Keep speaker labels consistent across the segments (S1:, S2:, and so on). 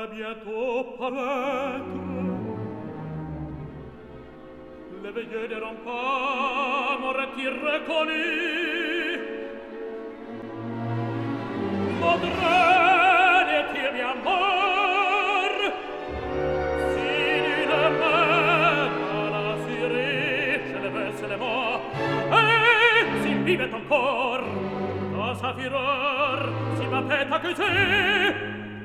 S1: bientôt paraître. Les veilleux des remparts m'auraient-ils reconnu? Modren est-il bien mort? Si nullement à l'assurer, je le veux seulement. Et s'il vivait encore, dans sa fureur, si ma pète accusée,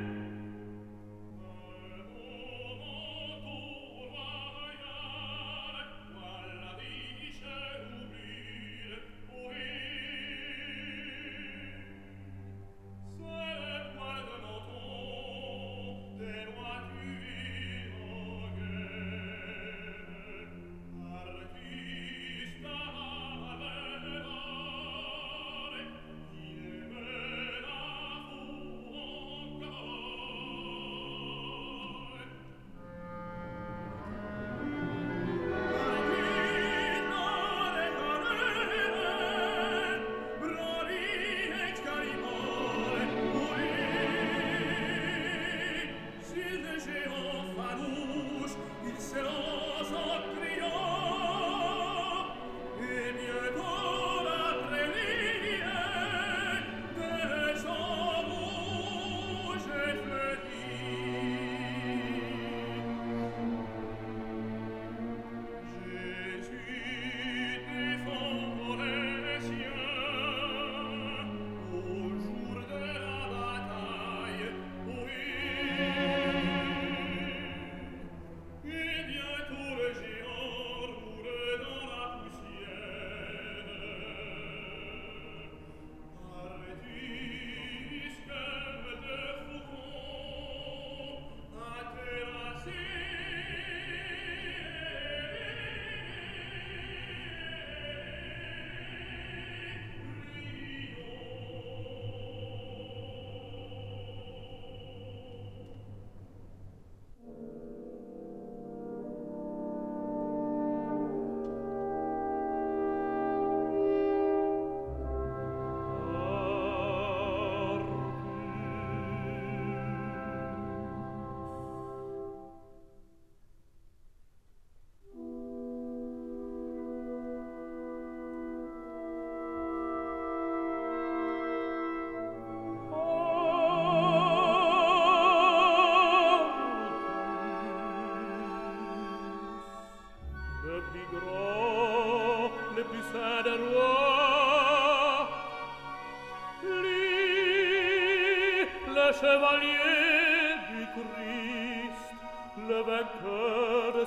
S1: chevalier du Christ, le vainqueur de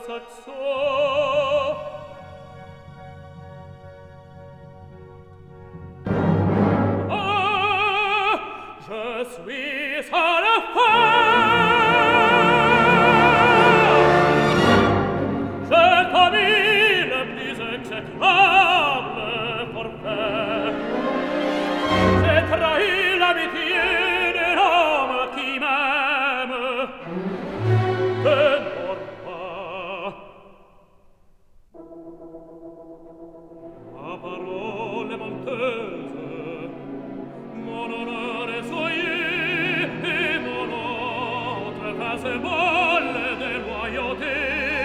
S1: Saxon. Ah, je suis à la fin. J'ai commis le plus exécrable forfait. J'ai trahi l'amitié qui m'aime, que mord pas. Ma parole est menteuse, mon honneur est souillé, et mon autre face molle de loyauté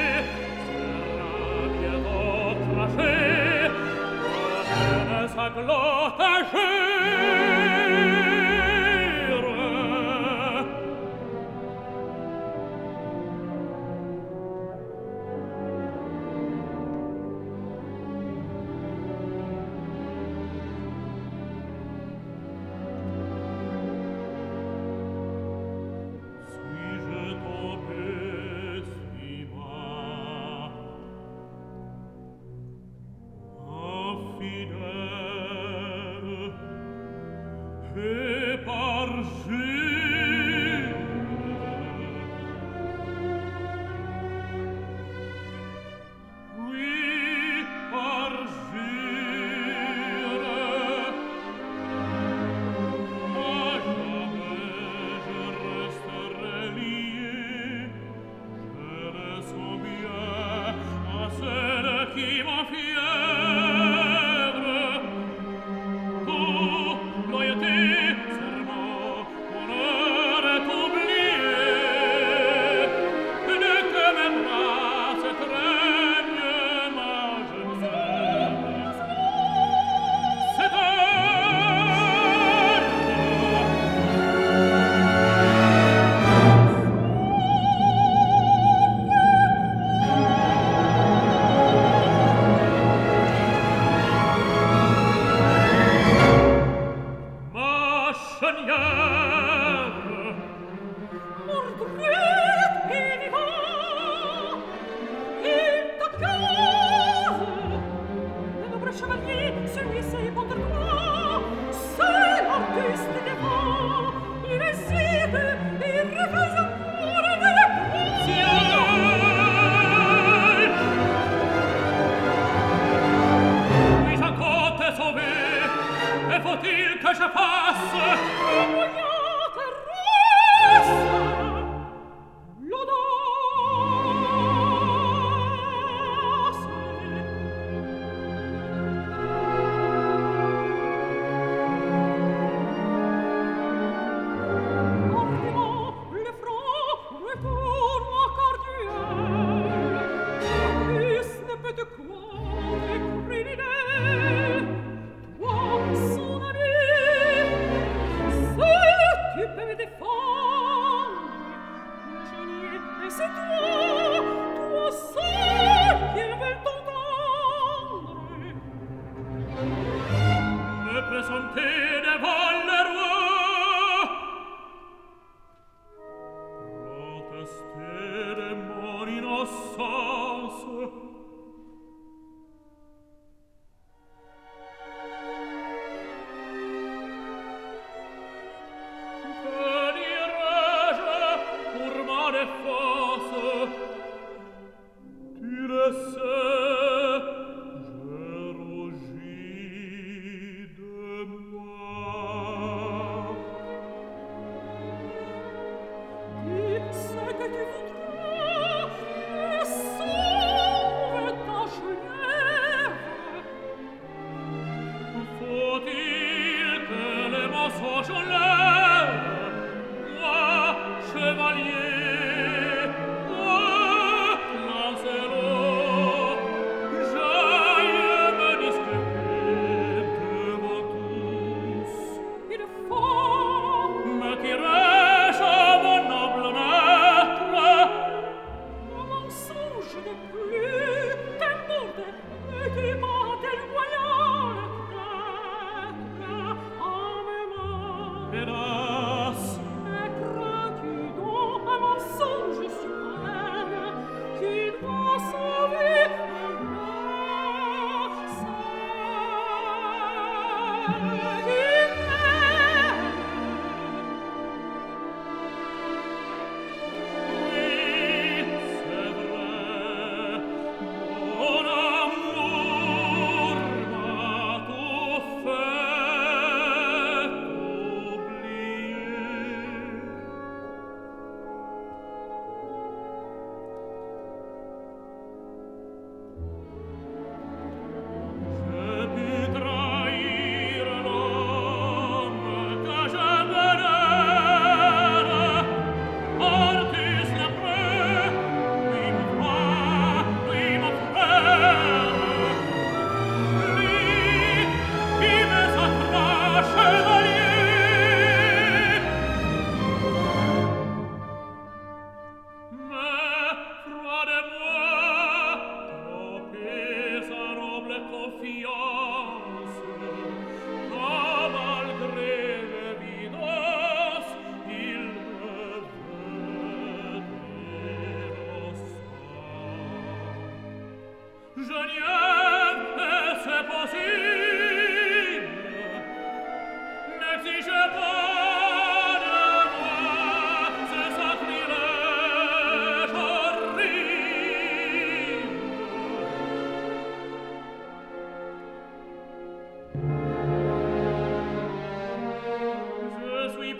S1: sera bientôt crachée, comme sa glotte hachée. Fidèle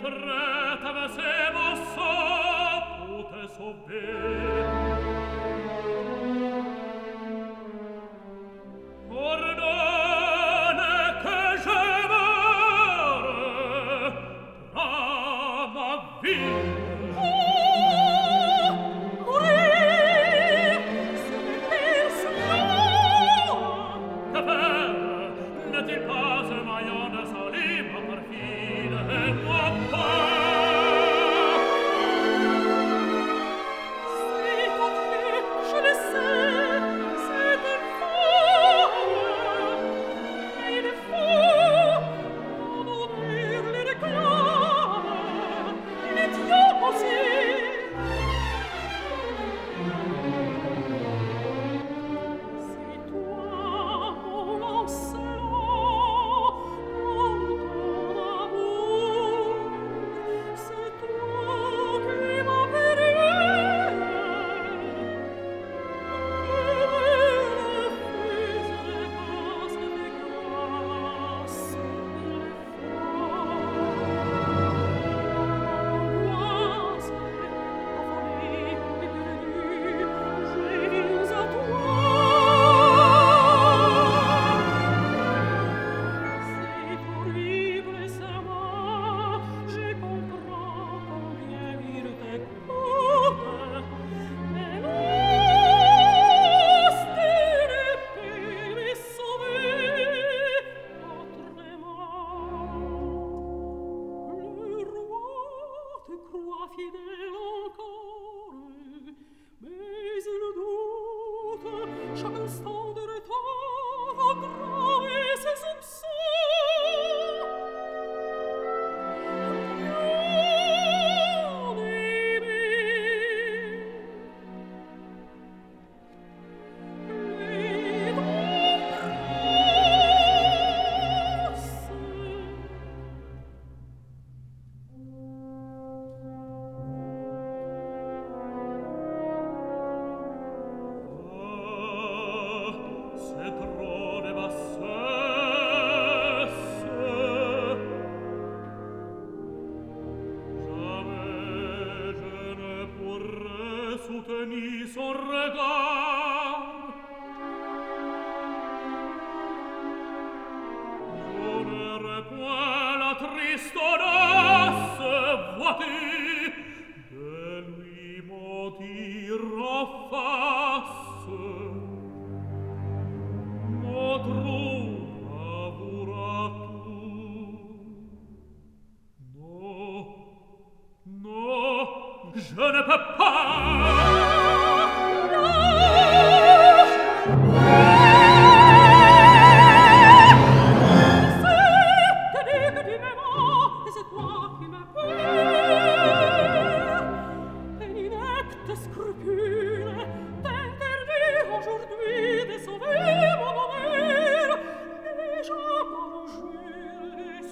S1: prête à c'est mon sang pour te sauver. Ordonne que je meure, prends ma vie.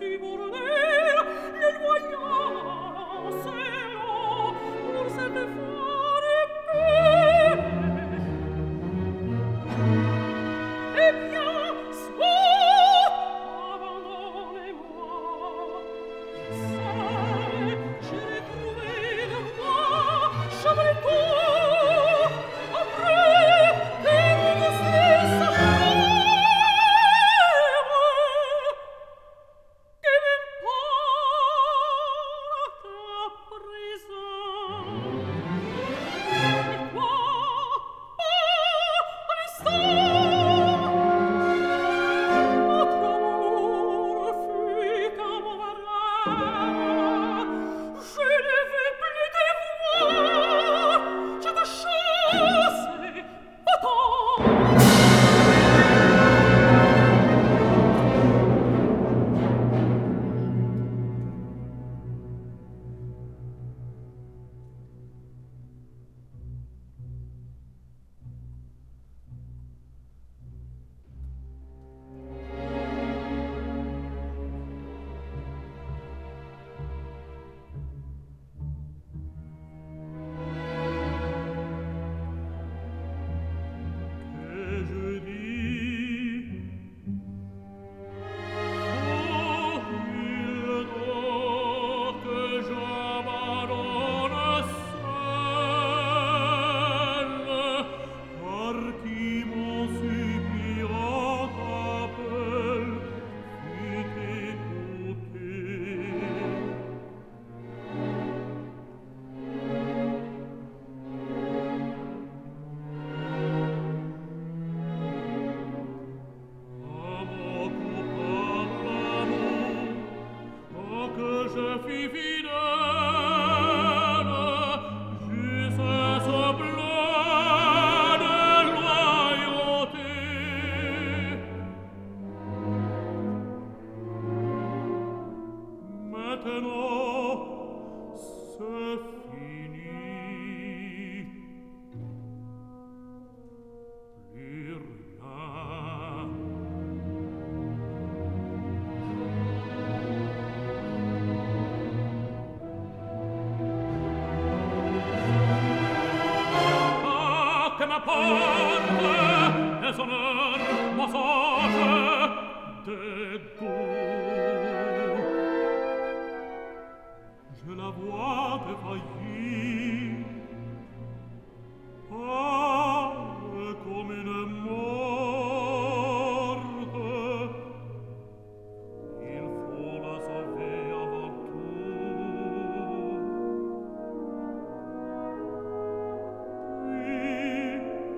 S2: Pour cette
S1: c'est fini. Plus rien. Ah, que m'importe les honneurs mensonges des goûts. Je la vois défaillir, pâle comme une morte. Il faut la sauver avant tout. Puis,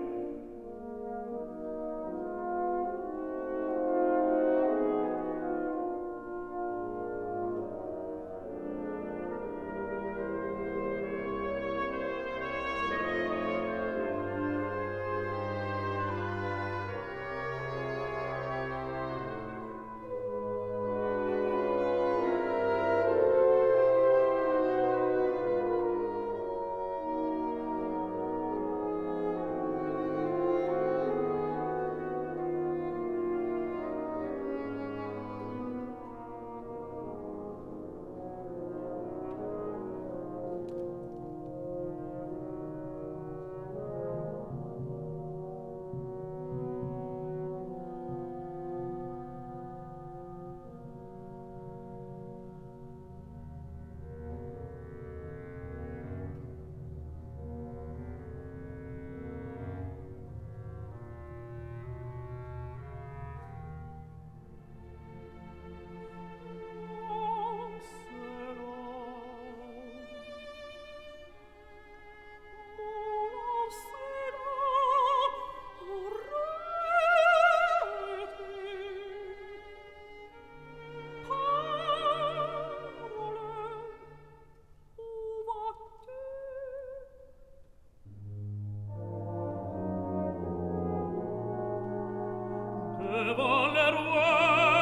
S1: devant le roi,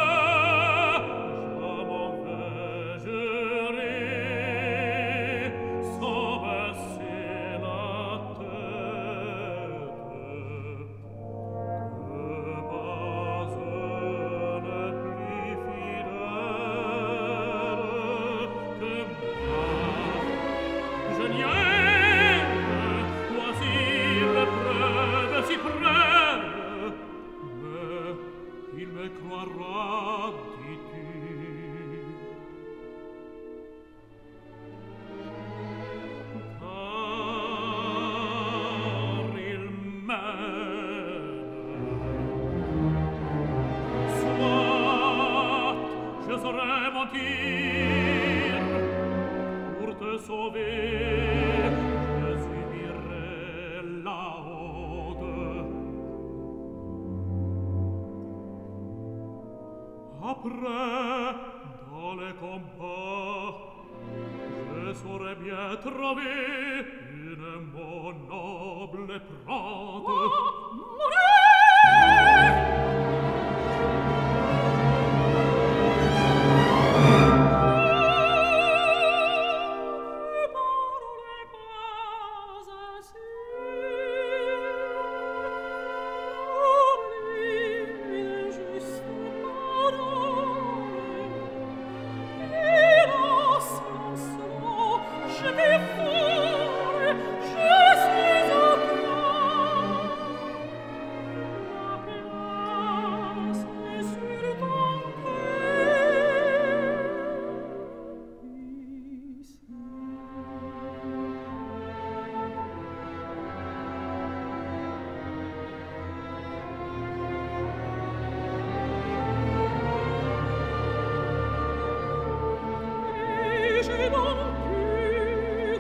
S1: je m'en vais jurer, sans baisser la tête, que pas un n'est plus fidèle que moi. Je n'y ai oisible preuve si près, mais il me croira, dis-tu. Car il m'aime. Soit j'oserais mentir pour te sauver, je subirai la honte. Après, dans les combats, je saurais bien trouver une mon noble étreinte. Oh, j'ai donc pu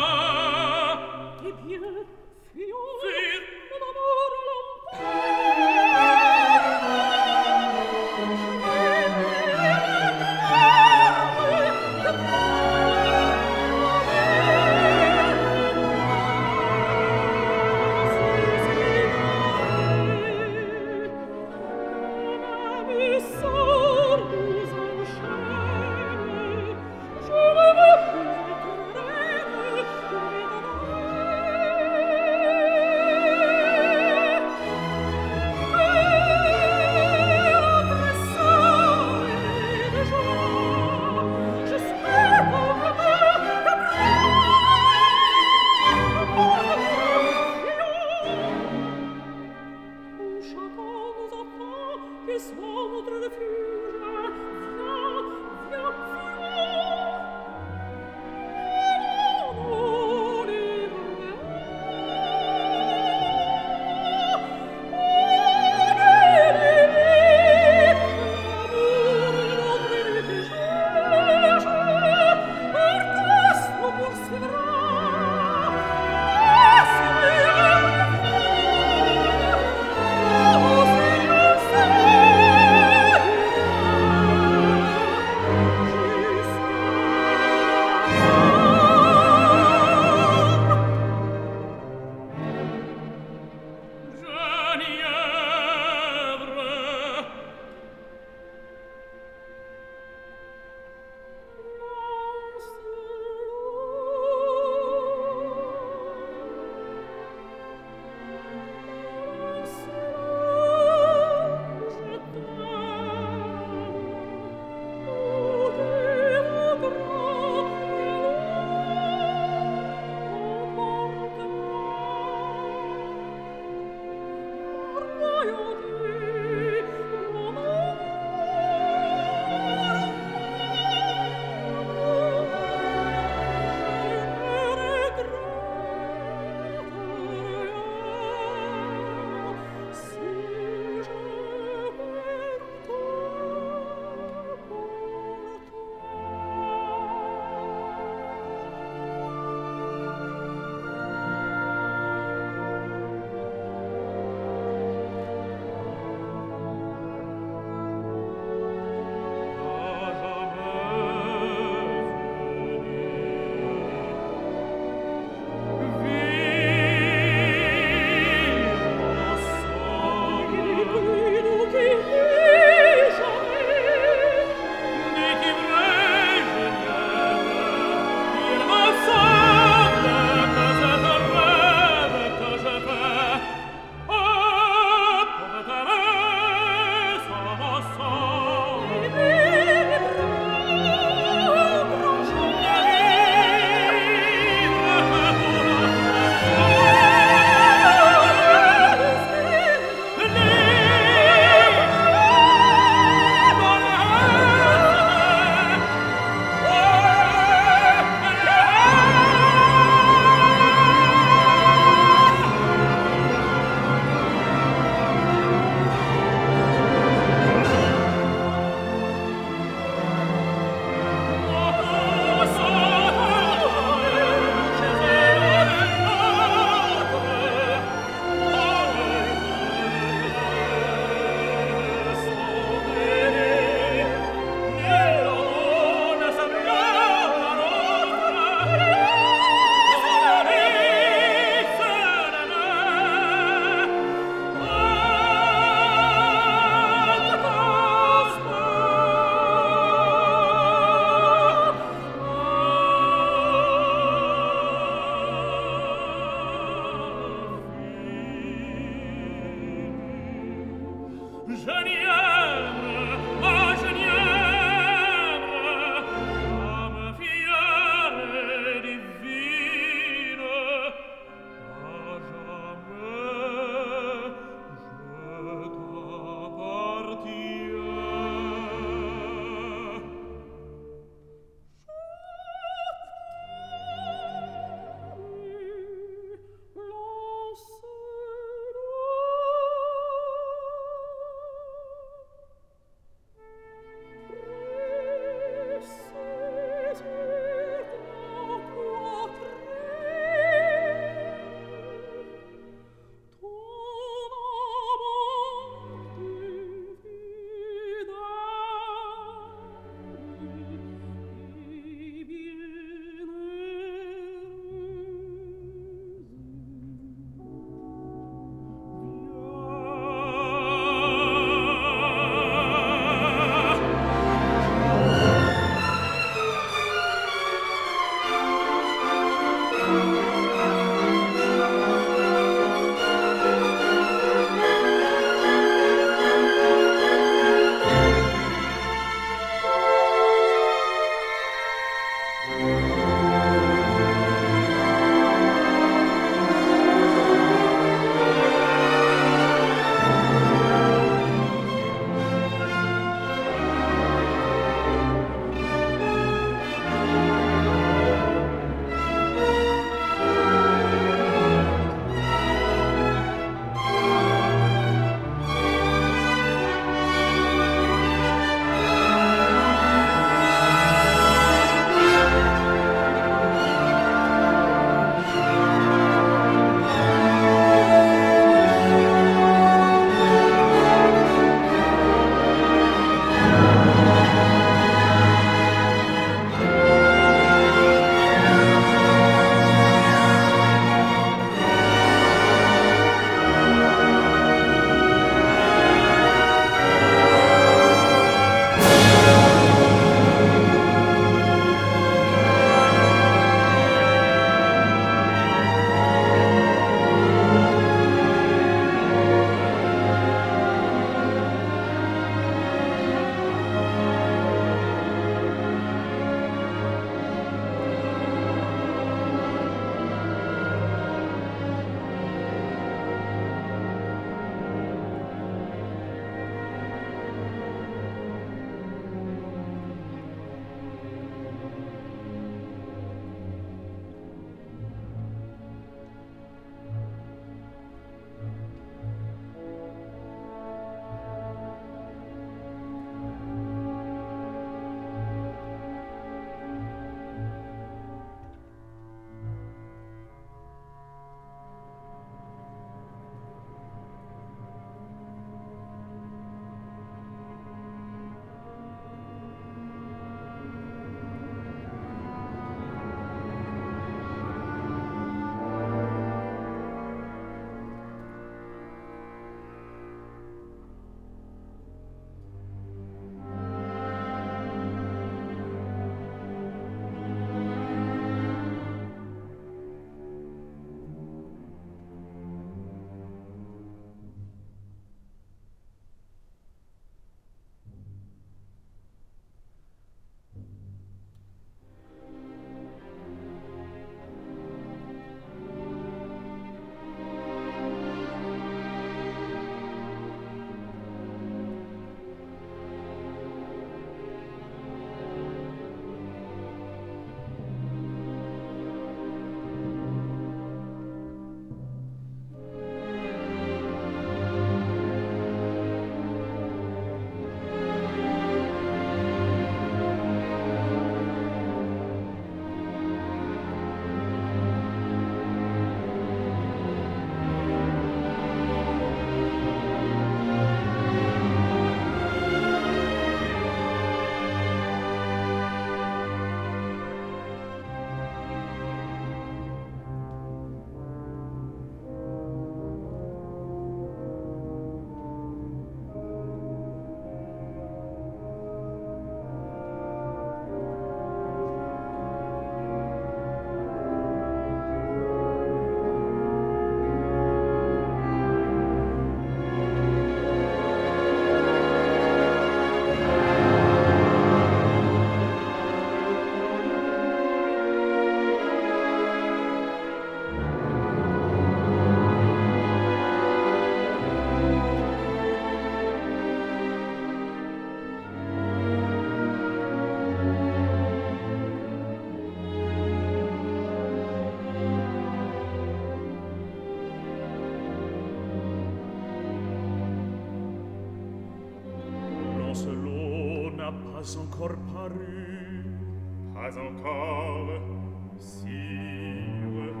S1: pas encore paru. Pas encore, sire.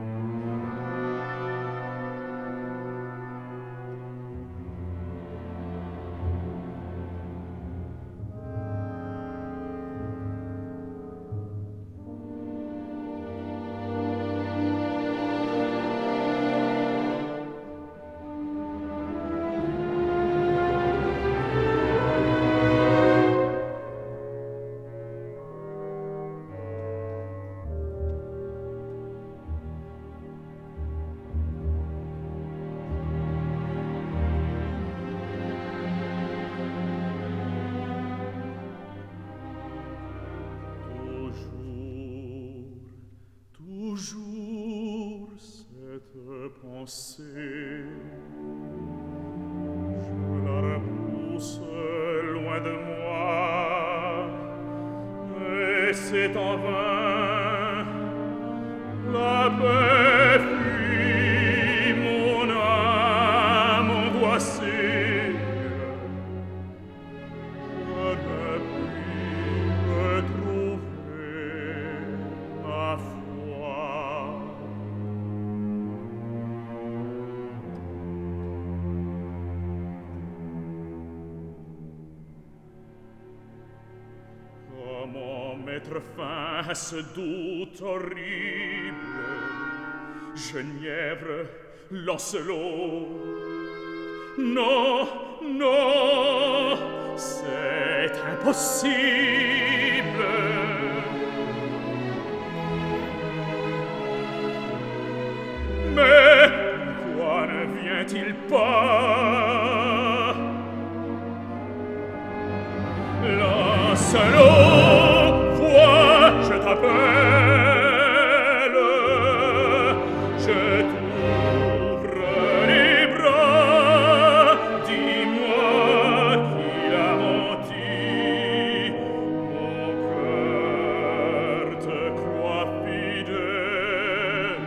S1: Toujours cette pensée, je la repousse loin de moi, et c'est en vain. La paix fuit mon âme angoissée. Je ne puis retrouver ma foi. Comment mettre fin à ce doute horrible? Genièvre, Lancelot. Non, non, c'est impossible. Mais pourquoi ne vient-il pas? Lancelot, vois, je t'appelle. Je t'ouvre les bras. Dis-moi qui l'a menti. Mon cœur te croit fidèle.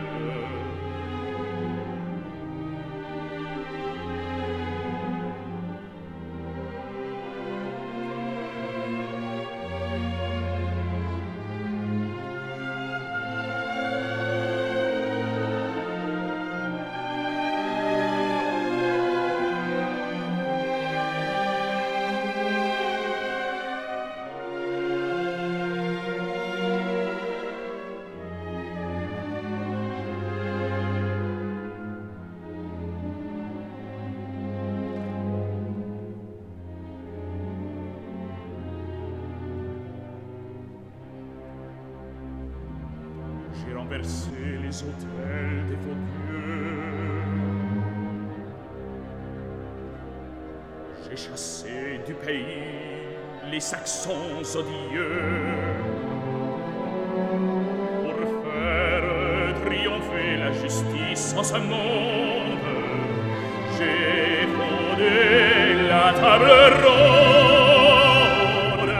S1: J'ai renversé les autels des faux dieux. J'ai chassé du pays les Saxons odieux. Pour faire triompher la justice en ce monde, j'ai fondé la table ronde.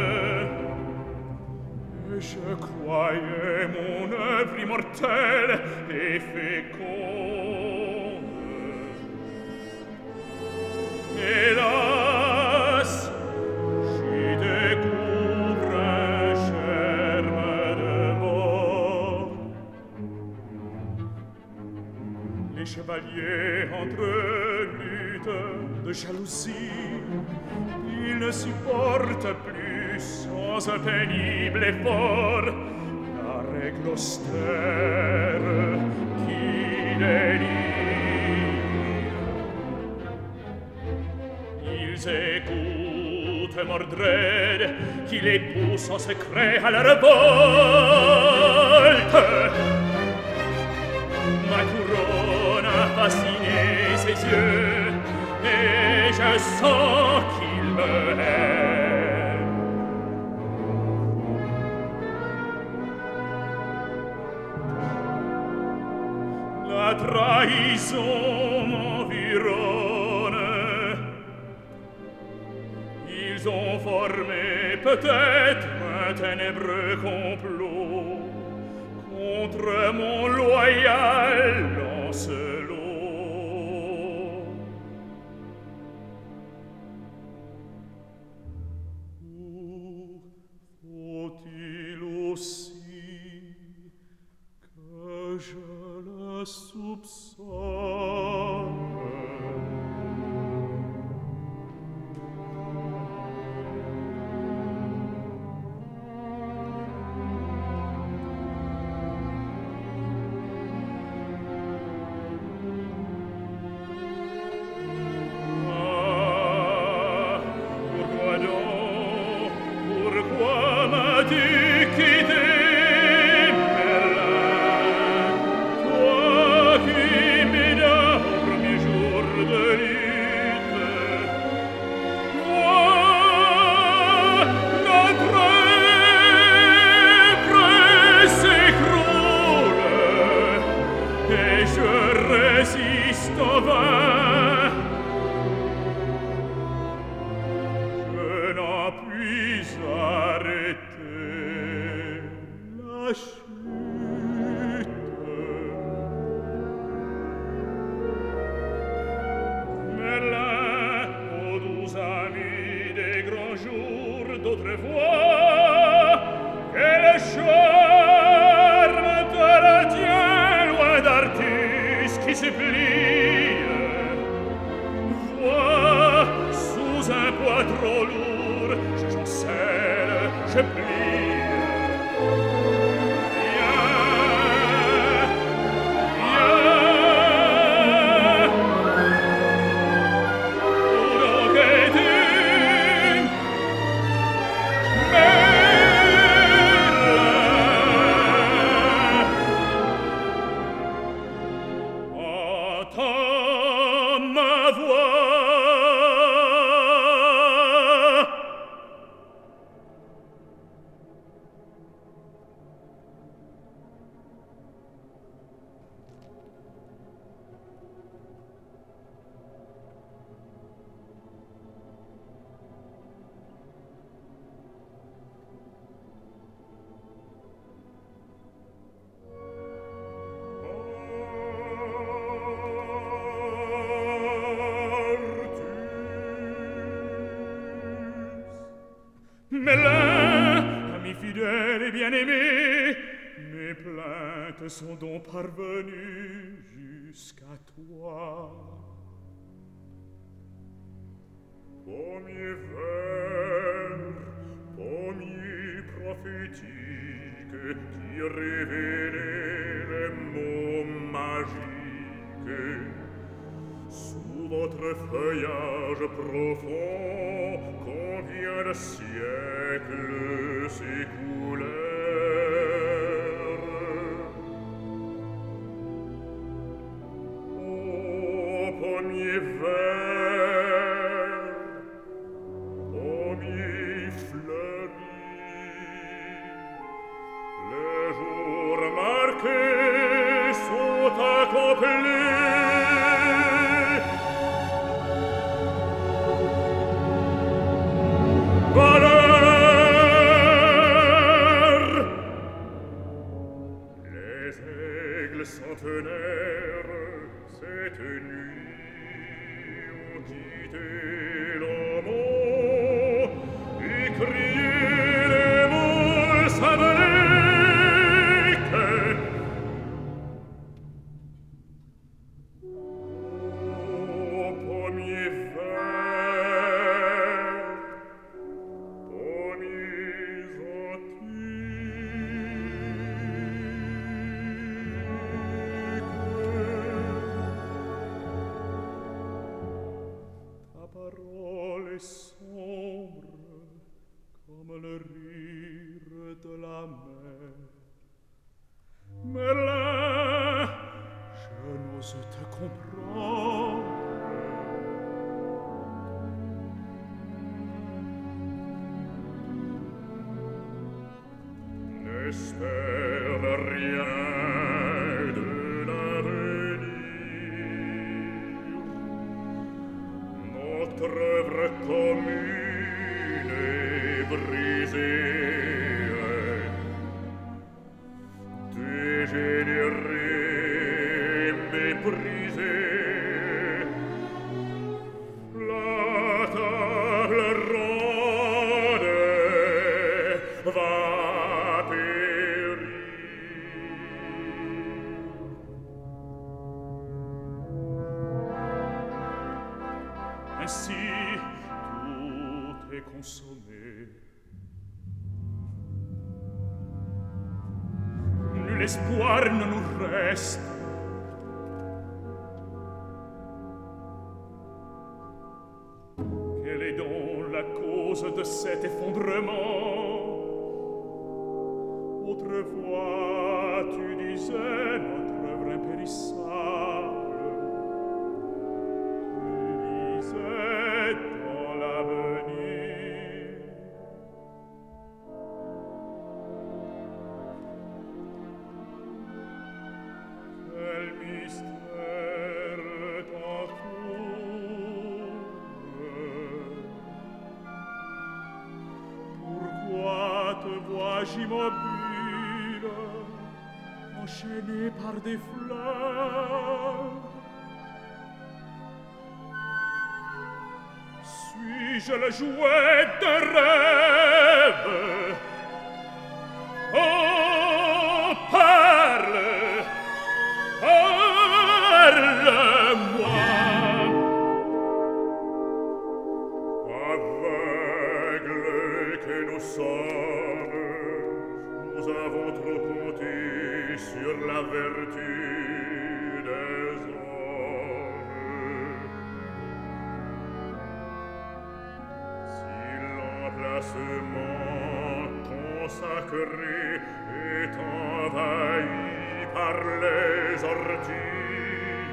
S1: Et je croyais mon œuvre immortelle et féconde. Hélas, j'y découvre un germe de mort. Les chevaliers entre eux luttent de jalousie. Ils ne supportent plus sans un pénible effort la règle austère qui les lie. Ils écoutent Mordred qui les pousse en secret à la révolte. Ma couronne a fasciné ses yeux et je sens qu'il me hait. La trahison m'environne. Ils ont formé peut-être un ténébreux complot contre mon loyal Lancelot. Autrefois, quel charme te retient loin d'artistes qui se plient. Vois, sous un poids trop lourd, je chancelle, je plie. Mélin, ami fidèle et bien-aimé, mes plaintes sont donc parvenues jusqu'à toi. Pommier vert, pommier prophétique, qui révélait les mots magiques, sous votre feuillage profond, combien de siècles s'écoulèrent. Ô pommier vert, pommier fleuri, les jours marqués sont accomplis. Centenaires, cette nuit, ont quitté l'amour et crié les mots symboliques. Ô pommier vert, pommier parole est sombre comme le rire de la mer. Merlin, je n'ose te comprendre. N'espère rien de l'avenir. Notre œuvre commune est brisée, dégénérée, méprisée. La table ronde va périr. Ainsi, tout est consommé. Nul espoir ne nous reste. Quelle est donc la cause de cet effondrement? Autrefois, tu disais notre œuvre impérissable. Dans l'avenir. Quel mystère t'entoure? Pourquoi te vois-je immobile, enchaîné par des fleurs? Suis suis-je le jouet d'un rêve? Oh, parle, parle-moi. Aveugles que nous sommes, nous avons trop compté sur la vertu des hommes. Si l'emplacement consacré est envahi par les orties,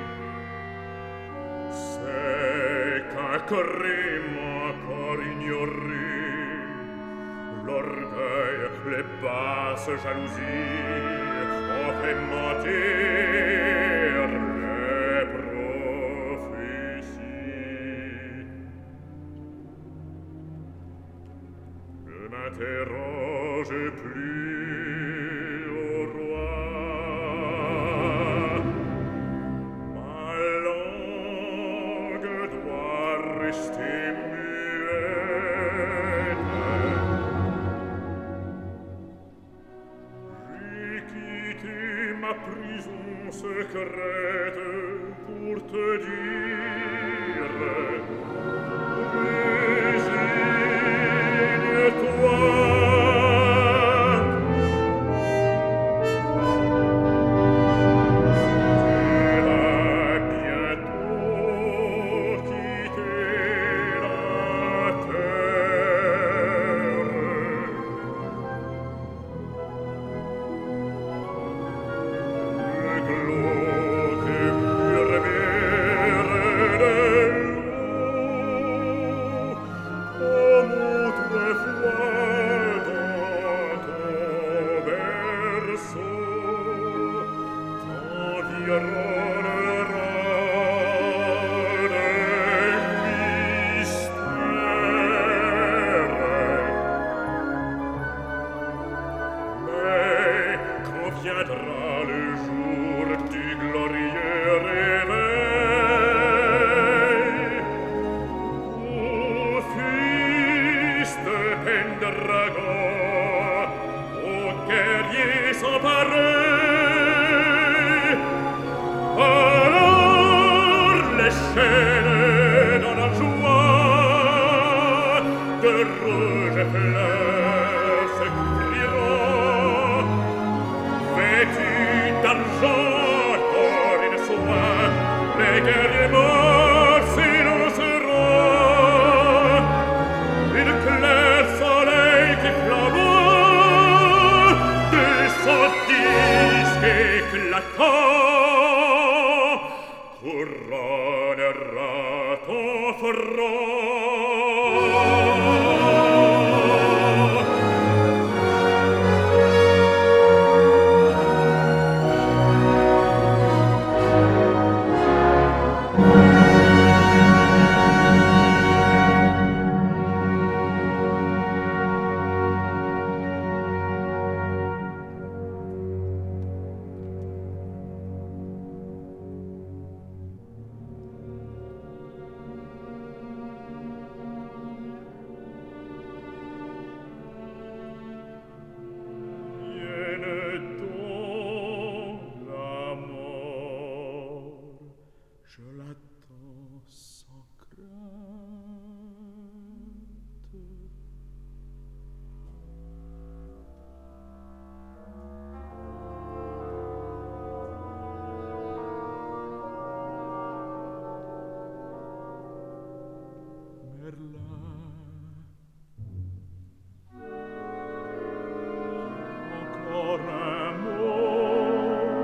S1: c'est qu'un crime encore ignoré, l'orgueil, les basses jalousies ont fait mentir les prophéties. Je n'interroge plus au roi, ma langue doit rester muette. J'ai quitté ma prison secrète pour te dire: résigne-toi. Viendra le jour du glorieux réveil, ô fils de Pendragon, ô guerrier sans pareil. Alors les chaînes dans la joie de rouge fleurs se couvriront, vêtus d'argent, d'or et de soie, les guerriers morts s'élanceront. Et le clair soleil qui flamboie de son disque éclatant couronnera ton front. Je l'attends sans crainte. Merlin, encore un mot.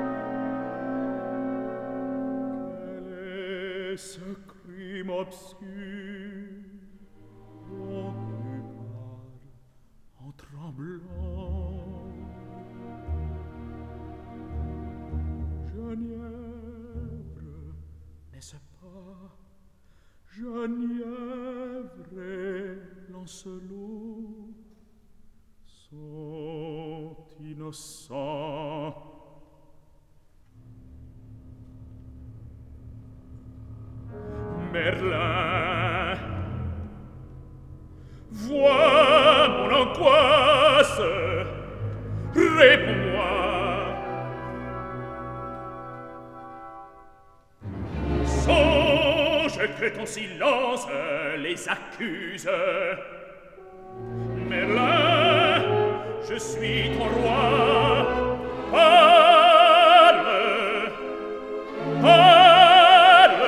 S1: Ce crime obscur dont tu parles en tremblant. Genièvre, n'est-ce pas? Genièvre et Lancelot sont innocents. Merlin, ton silence les accuse. Merlin, je suis ton roi. Parle, parle,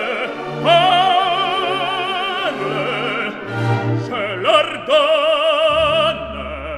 S1: parle, je l'ordonne.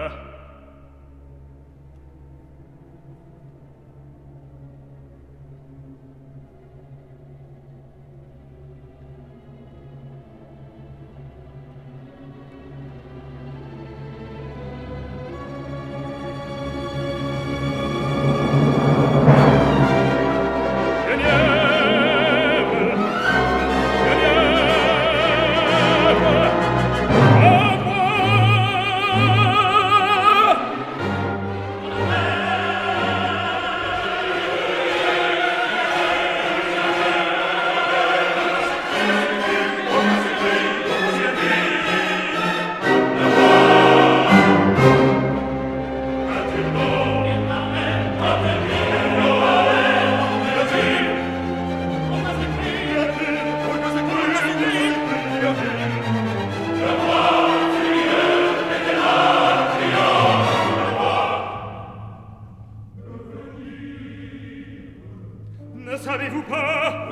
S1: Ne savez-vous pas?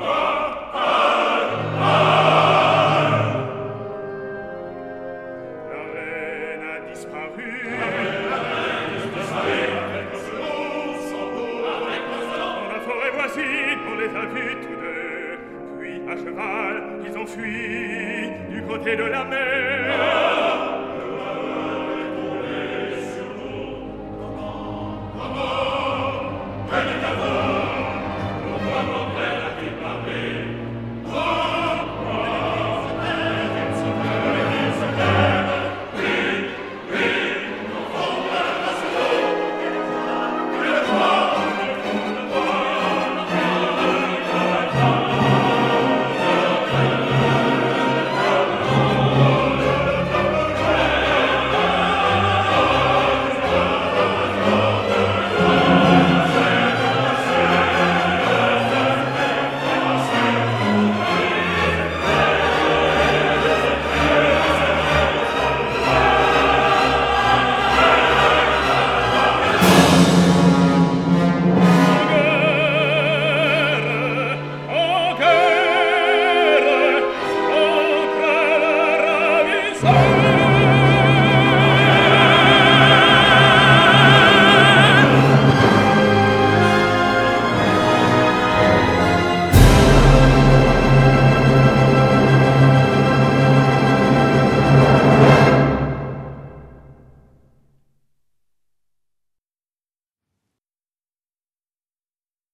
S1: La reine a disparu. Dans la forêt voisine, on les a vus tous deux. Puis à cheval, ils ont fui du côté de la mer.